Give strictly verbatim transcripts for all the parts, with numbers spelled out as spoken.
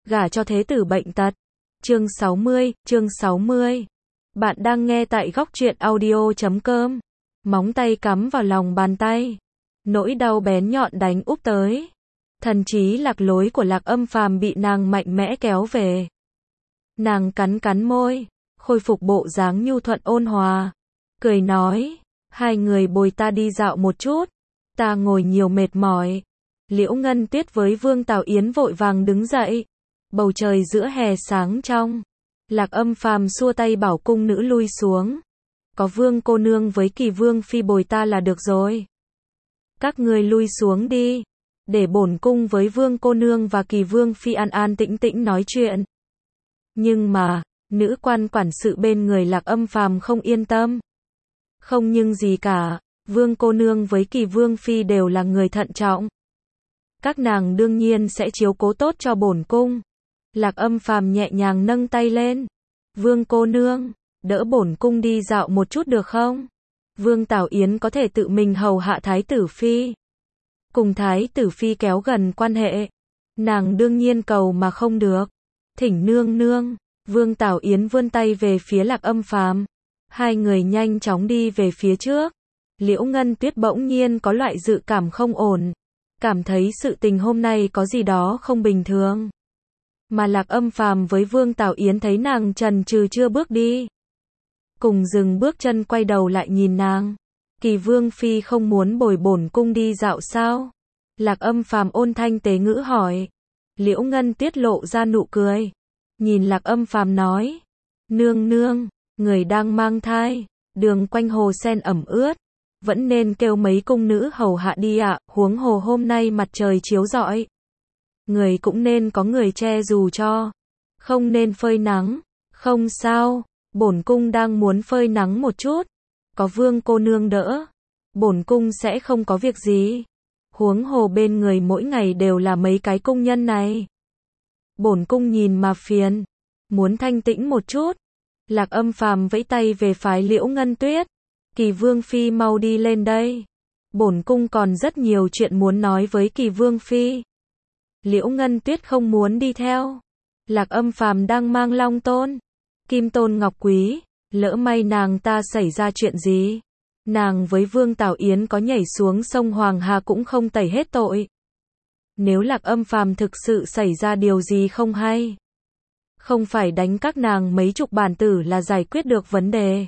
gả cho thế tử bệnh tật. Chương sáu mươi, chương sáu mươi. Bạn đang nghe tại góc truyện audio chấm com. Móng tay cắm vào lòng bàn tay. Nỗi đau bén nhọn đánh úp tới. Thần trí lạc lối của Lạc Âm Phàm bị nàng mạnh mẽ kéo về. Nàng cắn cắn môi, khôi phục bộ dáng nhu thuận ôn hòa. Cười nói, hai người bồi ta đi dạo một chút. Ta ngồi nhiều mệt mỏi. Liễu Ngân Tuyết với Vương Tào Yến vội vàng đứng dậy. Bầu trời giữa hè sáng trong. Lạc Âm Phàm xua tay bảo cung nữ lui xuống. Có Vương cô nương với Kỳ Vương phi bồi ta là được rồi. Các ngươi lui xuống đi. Để bổn cung với Vương cô nương và Kỳ Vương phi an an tĩnh tĩnh nói chuyện. Nhưng mà, nữ quan quản sự bên người Lạc Âm Phàm không yên tâm. Không nhưng gì cả, Vương cô nương với Kỳ Vương phi đều là người thận trọng. Các nàng đương nhiên sẽ chiếu cố tốt cho bổn cung. Lạc Âm Phàm nhẹ nhàng nâng tay lên. Vương cô nương, đỡ bổn cung đi dạo một chút được không? Vương Tào Yến có thể tự mình hầu hạ Thái tử phi. Cùng Thái tử phi kéo gần quan hệ. Nàng đương nhiên cầu mà không được. Thỉnh nương nương. Vương Tào Yến vươn tay về phía Lạc Âm Phàm. Hai người nhanh chóng đi về phía trước. Liễu Ngân Tuyết bỗng nhiên có loại dự cảm không ổn. Cảm thấy sự tình hôm nay có gì đó không bình thường. Mà Lạc Âm Phàm với Vương Tào Yến thấy nàng chần chừ chưa bước đi. Cùng dừng bước chân quay đầu lại nhìn nàng. Kỳ Vương phi không muốn bồi bổn cung đi dạo sao? Lạc Âm Phàm ôn thanh tế ngữ hỏi. Liễu Ngân Tuyết lộ ra nụ cười. Nhìn Lạc Âm Phàm nói. Nương nương, người đang mang thai. Đường quanh hồ sen ẩm ướt. Vẫn nên kêu mấy cung nữ hầu hạ đi ạ, à, huống hồ hôm nay mặt trời chiếu rọi. Người cũng nên có người che dù cho. Không nên phơi nắng. Không sao, bổn cung đang muốn phơi nắng một chút. Có Vương cô nương đỡ. Bổn cung sẽ không có việc gì. Huống hồ bên người mỗi ngày đều là mấy cái cung nhân này. Bổn cung nhìn mà phiền. Muốn thanh tĩnh một chút. Lạc Âm Phàm vẫy tay về phái Liễu Ngân Tuyết. Kỳ Vương phi mau đi lên đây. Bổn cung còn rất nhiều chuyện muốn nói với Kỳ Vương phi. Liễu Ngân Tuyết không muốn đi theo. Lạc Âm Phàm đang mang Long Tôn, Kim Tôn Ngọc Quý, lỡ may nàng ta xảy ra chuyện gì, nàng với Vương Tào Yến có nhảy xuống sông Hoàng Hà cũng không tẩy hết tội. Nếu Lạc Âm Phàm thực sự xảy ra điều gì không hay, không phải đánh các nàng mấy chục bản tử là giải quyết được vấn đề.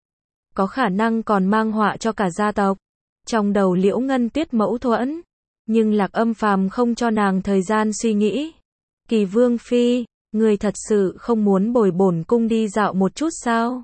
Có khả năng còn mang họa cho cả gia tộc. Trong đầu Liễu Ngân Tuyết mâu thuẫn, nhưng Lạc Âm Phàm không cho nàng thời gian suy nghĩ. Kỳ Vương phi, người thật sự không muốn bồi bổn cung đi dạo một chút sao?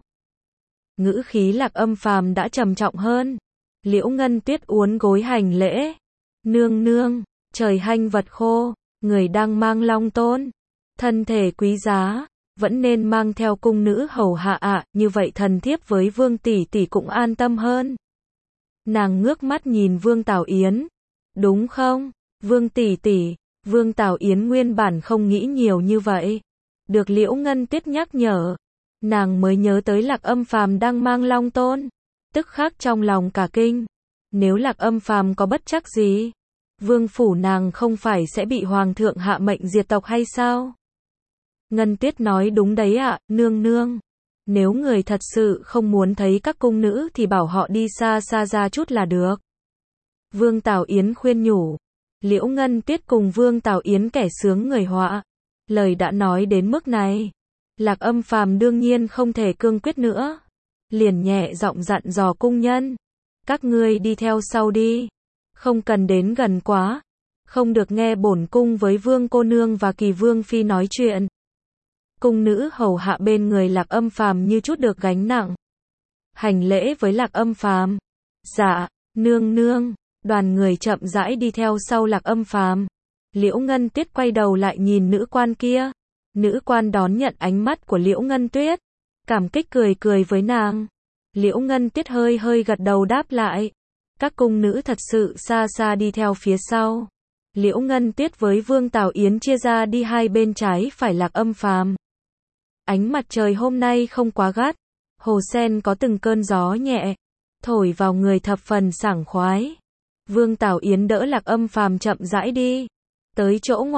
Ngữ khí Lạc Âm Phàm đã trầm trọng hơn. Liễu Ngân Tuyết uốn gối hành lễ. Nương nương, trời hanh vật khô, người đang mang Long Tôn, thân thể quý giá, vẫn nên mang theo cung nữ hầu hạ ạ, à, như vậy thần thiếp với Vương tỷ tỷ cũng an tâm hơn. Nàng ngước mắt nhìn Vương Tào Yến. Đúng không, Vương tỷ tỷ? Vương Tào Yến nguyên bản không nghĩ nhiều như vậy. Được Liễu Ngân Tuyết nhắc nhở, nàng mới nhớ tới Lạc Âm Phàm đang mang Long Tôn. Tức khắc trong lòng cả kinh. Nếu Lạc Âm Phàm có bất trắc gì, vương phủ nàng không phải sẽ bị hoàng thượng hạ mệnh diệt tộc hay sao? Ngân Tuyết nói đúng đấy ạ, à, nương nương. Nếu người thật sự không muốn thấy các cung nữ thì bảo họ đi xa xa ra chút là được. Vương Tào Yến khuyên nhủ. Liễu Ngân Tuyết cùng Vương Tào Yến kẻ sướng người họa. Lời đã nói đến mức này. Lạc Âm Phàm đương nhiên không thể cương quyết nữa. Liền nhẹ giọng dặn dò cung nhân. Các ngươi đi theo sau đi. Không cần đến gần quá. Không được nghe bổn cung với Vương cô nương và Kỳ Vương phi nói chuyện. Cung nữ hầu hạ bên người Lạc Âm Phàm như chút được gánh nặng. Hành lễ với Lạc Âm Phàm. Dạ, nương nương. Đoàn người chậm rãi đi theo sau Lạc Âm Phàm. Liễu Ngân Tuyết quay đầu lại nhìn nữ quan kia. Nữ quan đón nhận ánh mắt của Liễu Ngân Tuyết. Cảm kích cười cười với nàng. Liễu Ngân Tuyết hơi hơi gật đầu đáp lại. Các cung nữ thật sự xa xa đi theo phía sau. Liễu Ngân Tuyết với Vương Tào Yến chia ra đi hai bên trái phải Lạc Âm Phàm. Ánh mặt trời hôm nay không quá gắt. Hồ sen có từng cơn gió nhẹ. Thổi vào người thập phần sảng khoái. Vương Tào Yến đỡ Lạc Âm Phàm chậm rãi đi. Tới chỗ ngoặt,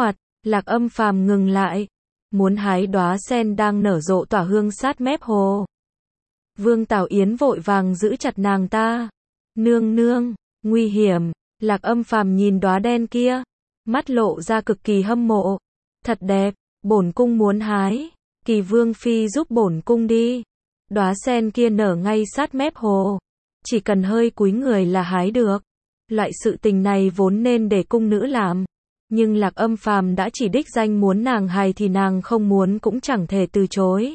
Lạc Âm Phàm ngừng lại, muốn hái đóa sen đang nở rộ tỏa hương sát mép hồ. Vương Tảo Yến vội vàng giữ chặt nàng ta. Nương nương, nguy hiểm. Lạc Âm Phàm nhìn đóa đen kia, mắt lộ ra cực kỳ hâm mộ. Thật đẹp, bổn cung muốn hái. Kỳ Vương phi giúp bổn cung đi. Đóa sen kia nở ngay sát mép hồ, chỉ cần hơi cúi người là hái được. Loại sự tình này vốn nên để cung nữ làm, nhưng Lạc Âm Phàm đã chỉ đích danh muốn nàng hài thì nàng không muốn cũng chẳng thể từ chối.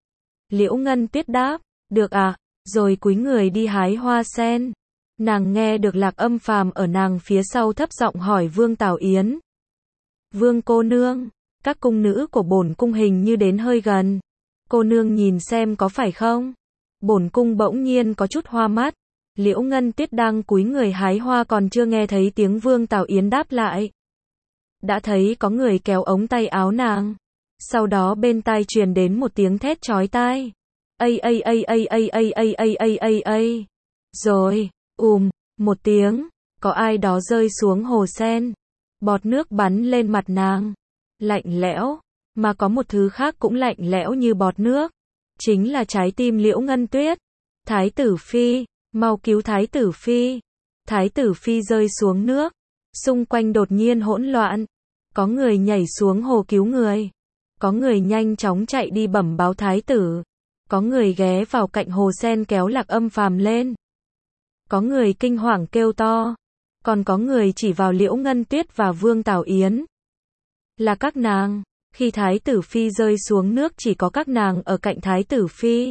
Liễu Ngân Tuyết đáp, được à, rồi cúi người đi hái hoa sen. Nàng nghe được Lạc Âm Phàm ở nàng phía sau thấp giọng hỏi Vương Tảo Yến. Vương cô nương, các cung nữ của bổn cung hình như đến hơi gần. Cô nương nhìn xem có phải không? Bổn cung bỗng nhiên có chút hoa mắt. Liễu Ngân Tuyết đang cúi người hái hoa còn chưa nghe thấy tiếng Vương Tảo Yến đáp lại. Đã thấy có người kéo ống tay áo nàng. Sau đó bên tai truyền đến một tiếng thét chói tai. Ây ây ây ây ây ây ây ây ây ây ây. Rồi, ùm, một tiếng, có ai đó rơi xuống hồ sen. Bọt nước bắn lên mặt nàng. Lạnh lẽo, mà có một thứ khác cũng lạnh lẽo như bọt nước. Chính là trái tim Liễu Ngân Tuyết. Thái tử phi, mau cứu Thái tử phi. Thái tử phi rơi xuống nước. Xung quanh đột nhiên hỗn loạn. Có người nhảy xuống hồ cứu người. Có người nhanh chóng chạy đi bẩm báo thái tử. Có người ghé vào cạnh hồ sen kéo Lạc Âm Phàm lên. Có người kinh hoàng kêu to. Còn có người chỉ vào Liễu Ngân Tuyết và Vương Tảo Yến. Là các nàng. Khi Thái tử phi rơi xuống nước chỉ có các nàng ở cạnh Thái tử phi.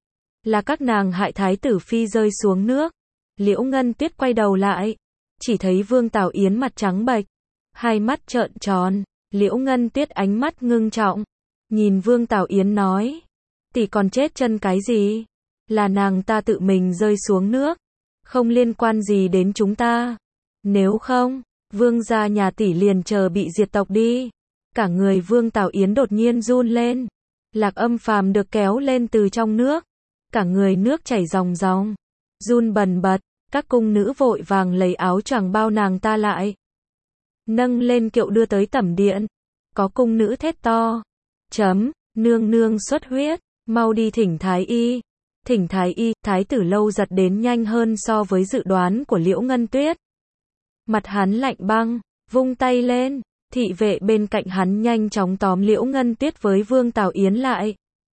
Là các nàng hại Thái tử phi rơi xuống nước. Liễu Ngân Tuyết quay đầu lại, chỉ thấy Vương Tảo Yến mặt trắng bệch, hai mắt trợn tròn. Liễu Ngân Tuyết ánh mắt ngưng trọng, nhìn Vương Tảo Yến nói, tỷ còn chết chân cái gì? Là nàng ta tự mình rơi xuống nước, không liên quan gì đến chúng ta. Nếu không, Vương gia nhà tỷ liền chờ bị diệt tộc đi. Cả người Vương Tảo Yến đột nhiên run lên. Lạc Âm Phàm được kéo lên từ trong nước, cả người nước chảy ròng ròng, run bần bật. Các cung nữ vội vàng lấy áo choàng bao nàng ta lại, nâng lên kiệu đưa tới tẩm điện. Có cung nữ thét to, chấm, nương nương xuất huyết, mau đi thỉnh thái y. Thỉnh thái y. Thái tử Lâu Giật đến nhanh hơn so với dự đoán của Liễu Ngân Tuyết. Mặt hắn lạnh băng, vung tay lên, thị vệ bên cạnh hắn nhanh chóng tóm Liễu Ngân Tuyết với Vương Tảo Yến lại.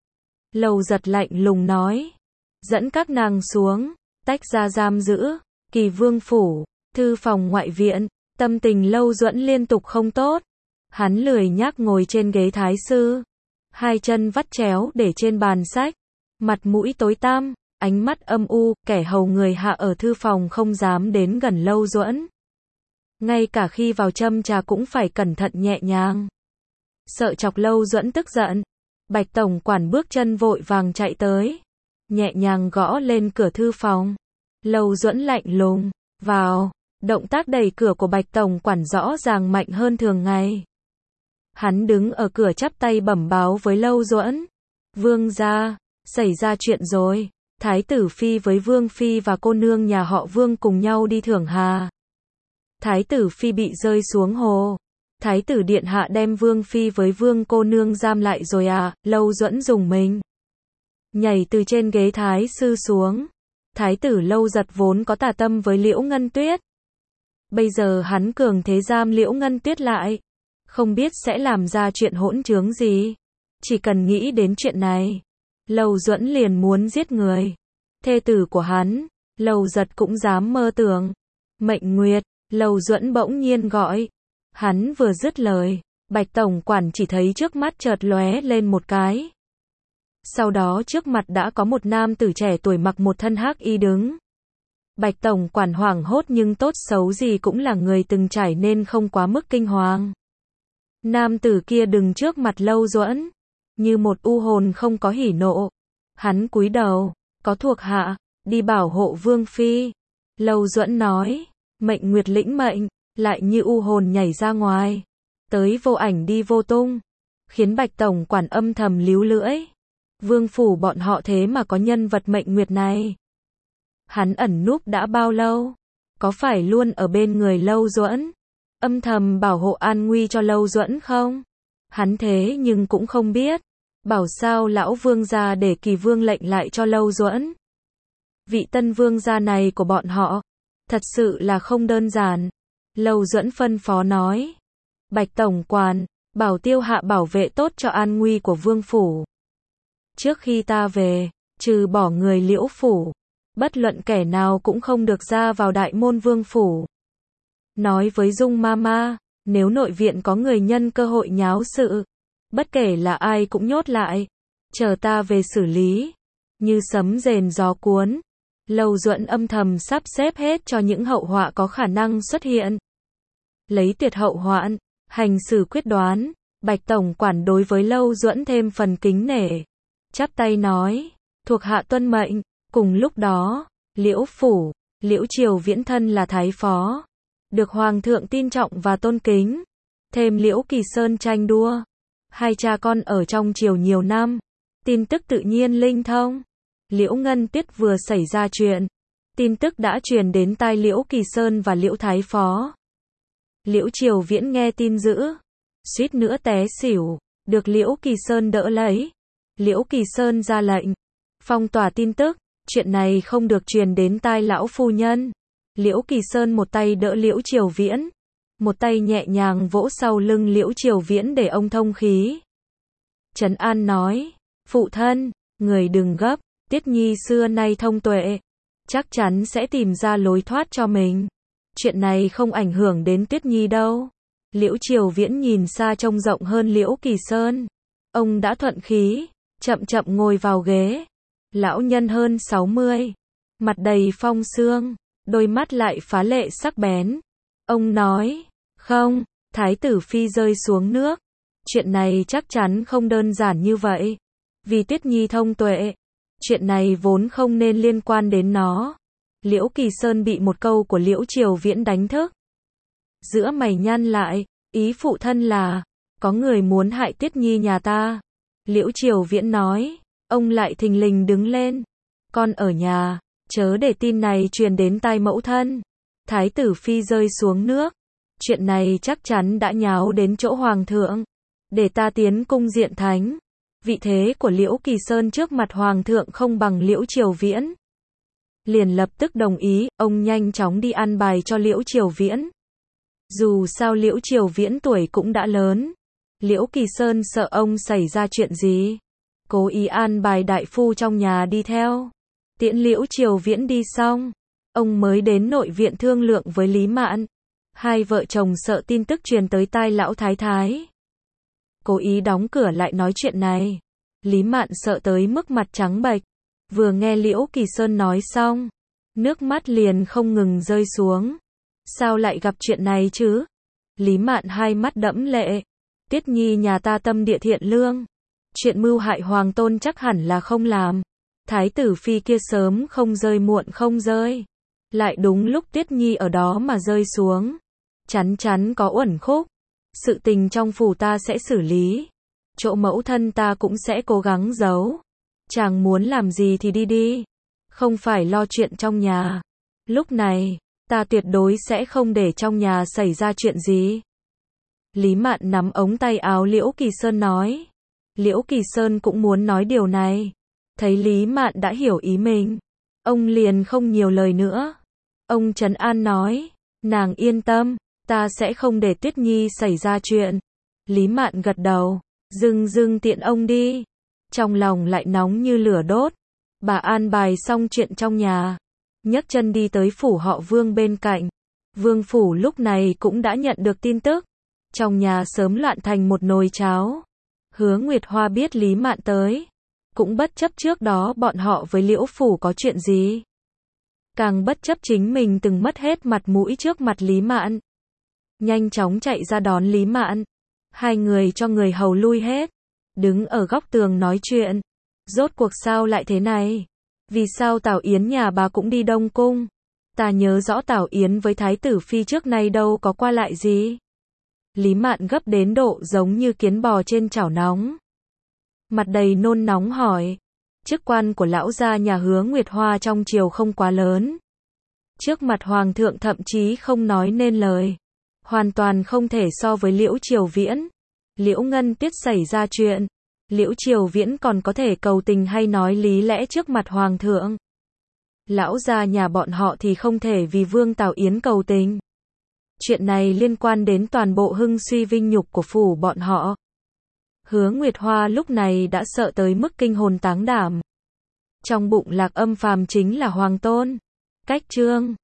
Lâu Giật lạnh lùng nói, dẫn các nàng xuống, tách ra giam giữ. Kỳ Vương phủ, thư phòng ngoại viện. Tâm tình Lâu Duẫn liên tục không tốt. Hắn lười nhác ngồi trên ghế thái sư, hai chân vắt chéo để trên bàn sách, mặt mũi tối tăm, ánh mắt âm u. Kẻ hầu người hạ ở thư phòng không dám đến gần Lâu Duẫn, ngay cả khi vào châm trà cũng phải cẩn thận nhẹ nhàng, sợ chọc Lâu Duẫn tức giận. Bạch tổng quản bước chân vội vàng chạy tới, nhẹ nhàng gõ lên cửa thư phòng. Lâu Duẫn lạnh lùng, vào. Động tác đẩy cửa của Bạch tổng quản rõ ràng mạnh hơn thường ngày. Hắn đứng ở cửa chắp tay bẩm báo với Lâu Duẫn. Vương gia, xảy ra chuyện rồi. Thái tử phi với Vương phi và cô nương nhà họ Vương cùng nhau đi thưởng hà. Thái tử phi bị rơi xuống hồ. Thái tử điện hạ đem Vương phi với Vương cô nương giam lại rồi à? Lâu Duẫn dùng mình, nhảy từ trên ghế thái sư xuống. Thái tử Lâu Giật vốn có tà tâm với Liễu Ngân Tuyết. Bây giờ hắn cường thế giam Liễu Ngân Tuyết lại, không biết sẽ làm ra chuyện hỗn trướng gì. Chỉ cần nghĩ đến chuyện này, Lâu Duẫn liền muốn giết người. Thê tử của hắn, Lâu Giật cũng dám mơ tưởng. Mệnh Nguyệt, Lâu Duẫn bỗng nhiên gọi. Hắn vừa dứt lời, Bạch tổng quản chỉ thấy trước mắt chợt lóe lên một cái. Sau đó trước mặt đã có một nam tử trẻ tuổi mặc một thân hắc y đứng. Bạch tổng quản hoảng hốt nhưng tốt xấu gì cũng là người từng trải nên không quá mức kinh hoàng. Nam tử kia đứng trước mặt Lâu Duẫn, như một u hồn không có hỉ nộ. Hắn cúi đầu, có thuộc hạ, đi bảo hộ Vương phi. Lâu Duẫn nói, Mệnh Nguyệt lĩnh mệnh, lại như u hồn nhảy ra ngoài, tới vô ảnh đi vô tung, khiến Bạch tổng quản âm thầm líu lưỡi. Vương phủ bọn họ thế mà có nhân vật Mệnh Nguyệt này. Hắn ẩn núp đã bao lâu? Có phải luôn ở bên người Lâu Duẫn? âm thầm bảo hộ an nguy cho Lâu Duẫn không? Hắn thế nhưng cũng không biết. Bảo sao lão vương gia để Kỳ vương lệnh lại cho Lâu Duẫn. Vị tân vương gia này của bọn họ, thật sự là không đơn giản. Lâu Duẫn phân phó nói. Bạch tổng quản, bảo Tiêu Hạ bảo vệ tốt cho an nguy của vương phủ. Trước khi ta về, trừ bỏ người Liễu phủ, bất luận kẻ nào cũng không được ra vào đại môn vương phủ. Nói với Dung Mama, nếu nội viện có người nhân cơ hội nháo sự, bất kể là ai cũng nhốt lại, chờ ta về xử lý. Như sấm rền gió cuốn, Lâu Duẫn âm thầm sắp xếp hết cho những hậu họa có khả năng xuất hiện. Lấy tuyệt hậu hoạn, hành xử quyết đoán, Bạch tổng quản đối với Lâu Duẫn thêm phần kính nể. Chắp tay nói, thuộc hạ tuân mệnh. Cùng lúc đó, Liễu phủ, Liễu Triều Viễn thân là thái phó, được hoàng thượng tin trọng và tôn kính. Thêm Liễu Kỳ Sơn tranh đua, hai cha con ở trong triều nhiều năm, tin tức tự nhiên linh thông. Liễu Ngân Tuyết vừa xảy ra chuyện, tin tức đã truyền đến tai Liễu Kỳ Sơn và Liễu thái phó. Liễu Triều Viễn nghe tin dữ, suýt nữa té xỉu, được Liễu Kỳ Sơn đỡ lấy. Liễu Kỳ Sơn ra lệnh, phong tỏa tin tức, chuyện này không được truyền đến tai lão phu nhân. Liễu Kỳ Sơn một tay đỡ Liễu Triều Viễn, một tay nhẹ nhàng vỗ sau lưng Liễu Triều Viễn để ông thông khí. Trấn an nói, phụ thân, người đừng gấp, Tiết Nhi xưa nay thông tuệ, chắc chắn sẽ tìm ra lối thoát cho mình. Chuyện này không ảnh hưởng đến Tiết Nhi đâu. Liễu Triều Viễn nhìn xa trông rộng hơn Liễu Kỳ Sơn. Ông đã thuận khí, chậm chậm ngồi vào ghế. Lão nhân hơn sáu mươi, mặt đầy phong sương, đôi mắt lại phá lệ sắc bén. Ông nói, không, Thái tử Phi rơi xuống nước. Chuyện này chắc chắn không đơn giản như vậy. Vì Tiết Nhi thông tuệ, chuyện này vốn không nên liên quan đến nó. Liễu Kỳ Sơn bị một câu của Liễu Triều Viễn đánh thức. Giữa mày nhăn lại, ý phụ thân là, có người muốn hại Tiết Nhi nhà ta. Liễu Triều Viễn nói, ông lại thình lình đứng lên. Con ở nhà, chớ để tin này truyền đến tai mẫu thân. Thái tử Phi rơi xuống nước. Chuyện này chắc chắn đã nháo đến chỗ hoàng thượng. Để ta tiến cung diện thánh. Vị thế của Liễu Kỳ Sơn trước mặt hoàng thượng không bằng Liễu Triều Viễn. Liền lập tức đồng ý, ông nhanh chóng đi an bài cho Liễu Triều Viễn. Dù sao Liễu Triều Viễn tuổi cũng đã lớn. Liễu Kỳ Sơn sợ ông xảy ra chuyện gì, cố ý an bài đại phu trong nhà đi theo. Tiễn Liễu Triều Viễn đi xong, ông mới đến nội viện thương lượng với Lý Mạn. Hai vợ chồng sợ tin tức truyền tới tai lão thái thái, cố ý đóng cửa lại nói chuyện này. Lý Mạn sợ tới mức mặt trắng bệch, vừa nghe Liễu Kỳ Sơn nói xong, nước mắt liền không ngừng rơi xuống. Sao lại gặp chuyện này chứ? Lý Mạn hai mắt đẫm lệ. Tiết Nhi nhà ta tâm địa thiện lương, chuyện mưu hại hoàng tôn chắc hẳn là không làm. Thái tử Phi kia sớm không rơi muộn không rơi, lại đúng lúc Tiết Nhi ở đó mà rơi xuống, chắn chắn có uẩn khúc. Sự tình trong phủ ta sẽ xử lý, chỗ mẫu thân ta cũng sẽ cố gắng giấu. Chàng muốn làm gì thì đi đi, không phải lo chuyện trong nhà. Lúc này, ta tuyệt đối sẽ không để trong nhà xảy ra chuyện gì. Lý Mạn nắm ống tay áo Liễu Kỳ Sơn nói. Liễu Kỳ Sơn cũng muốn nói điều này. Thấy Lý Mạn đã hiểu ý mình, ông liền không nhiều lời nữa. Ông trấn an nói, nàng yên tâm, ta sẽ không để Tuyết Nhi xảy ra chuyện. Lý Mạn gật đầu, dưng dưng tiện ông đi. Trong lòng lại nóng như lửa đốt. Bà an bài xong chuyện trong nhà, nhấc chân đi tới phủ họ Vương bên cạnh. Vương phủ lúc này cũng đã nhận được tin tức. Trong nhà sớm loạn thành một nồi cháo. Hứa Nguyệt Hoa biết Lý Mạn tới, cũng bất chấp trước đó bọn họ với Liễu phủ có chuyện gì, càng bất chấp chính mình từng mất hết mặt mũi trước mặt Lý Mạn. Nhanh chóng chạy ra đón Lý Mạn. Hai người cho người hầu lui hết, đứng ở góc tường nói chuyện. Rốt cuộc sao lại thế này? Vì sao Tào Yến nhà bà cũng đi Đông Cung? Ta nhớ rõ Tào Yến với Thái tử Phi trước nay đâu có qua lại gì. Lý Mạn gấp đến độ giống như kiến bò trên chảo nóng. Mặt đầy nôn nóng hỏi. Chức quan của lão gia nhà Hứa Nguyệt Hoa trong triều không quá lớn. Trước mặt hoàng thượng thậm chí không nói nên lời. hoàn toàn không thể so với Liễu Triều Viễn. Liễu Ngân Tuyết xảy ra chuyện, Liễu Triều Viễn còn có thể cầu tình hay nói lý lẽ trước mặt hoàng thượng. Lão gia nhà bọn họ thì không thể vì Vương Tào Yến cầu tình. Chuyện này liên quan đến toàn bộ hưng suy vinh nhục của phủ bọn họ. Hứa Nguyệt Hoa lúc này đã sợ tới mức kinh hồn táng đảm. Trong bụng Lạc Âm Phàm chính là hoàng tôn. Cách chương